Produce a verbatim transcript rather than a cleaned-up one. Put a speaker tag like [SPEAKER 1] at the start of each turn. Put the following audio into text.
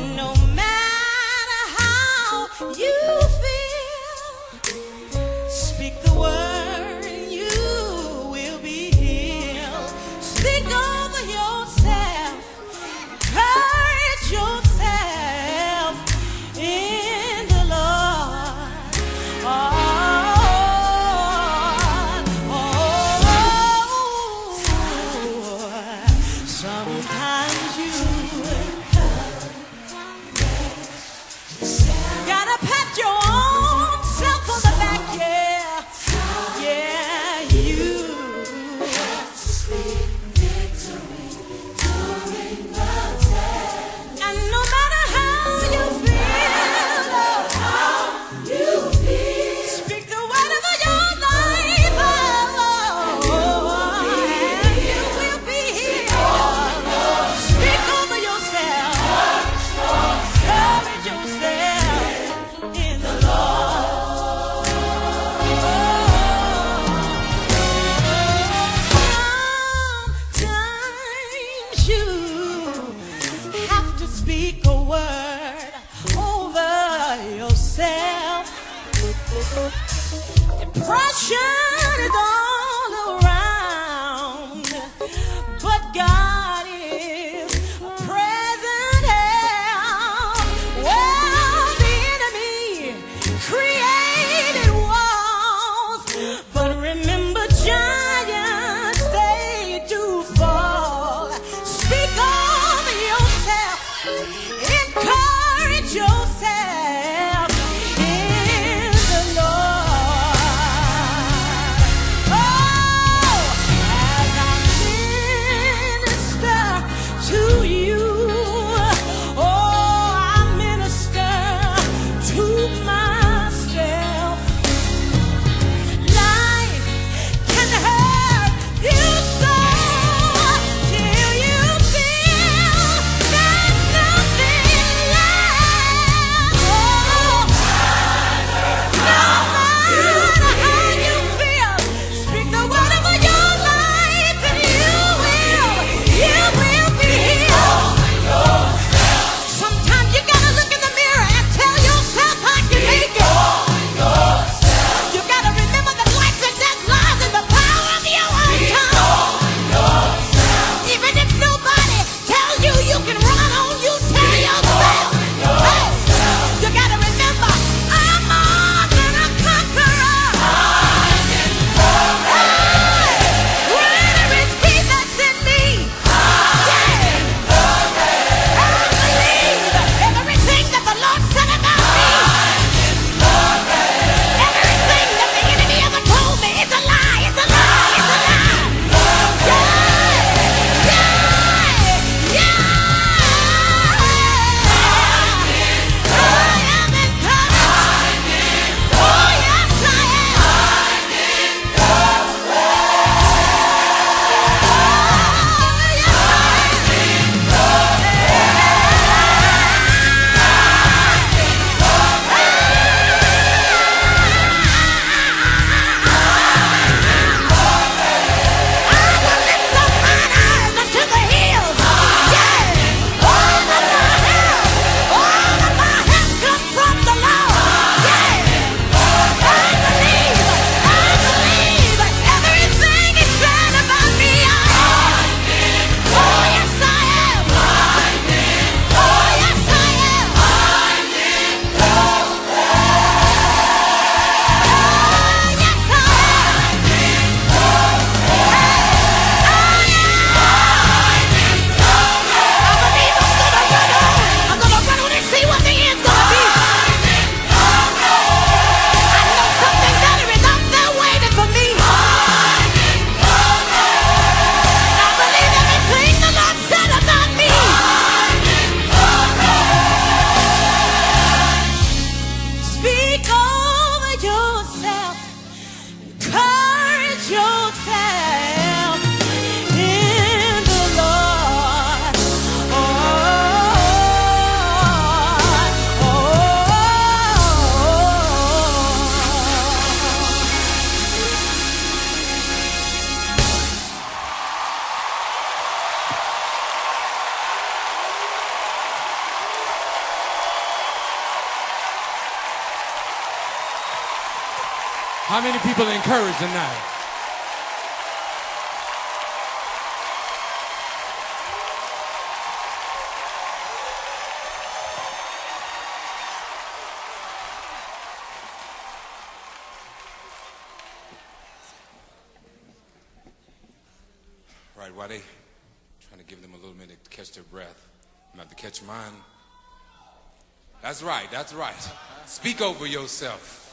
[SPEAKER 1] No matter how you feel, speak the word and you will be healed. Speak over yourself, encourage yourself in the Lord. Oh, sometimes you gotta pat your own self on the back, yeah, yeah, you. And no matter how you feel, speak the word over your life, oh, and you will be healed. Speak over yourself, encourage yourself in the Lord. Sometimes you have to speak a word over yourself. Depression is all around, but God is a present help. Well, the enemy created walls, but remember, giants, they do fall. Speak over yourself, encourage yourself in the Lord. Oh,
[SPEAKER 2] How many people are encouraged tonight? Right, while they trying to give them a little minute to catch their breath, I'm about to catch mine. That's right, that's right. Speak over yourself.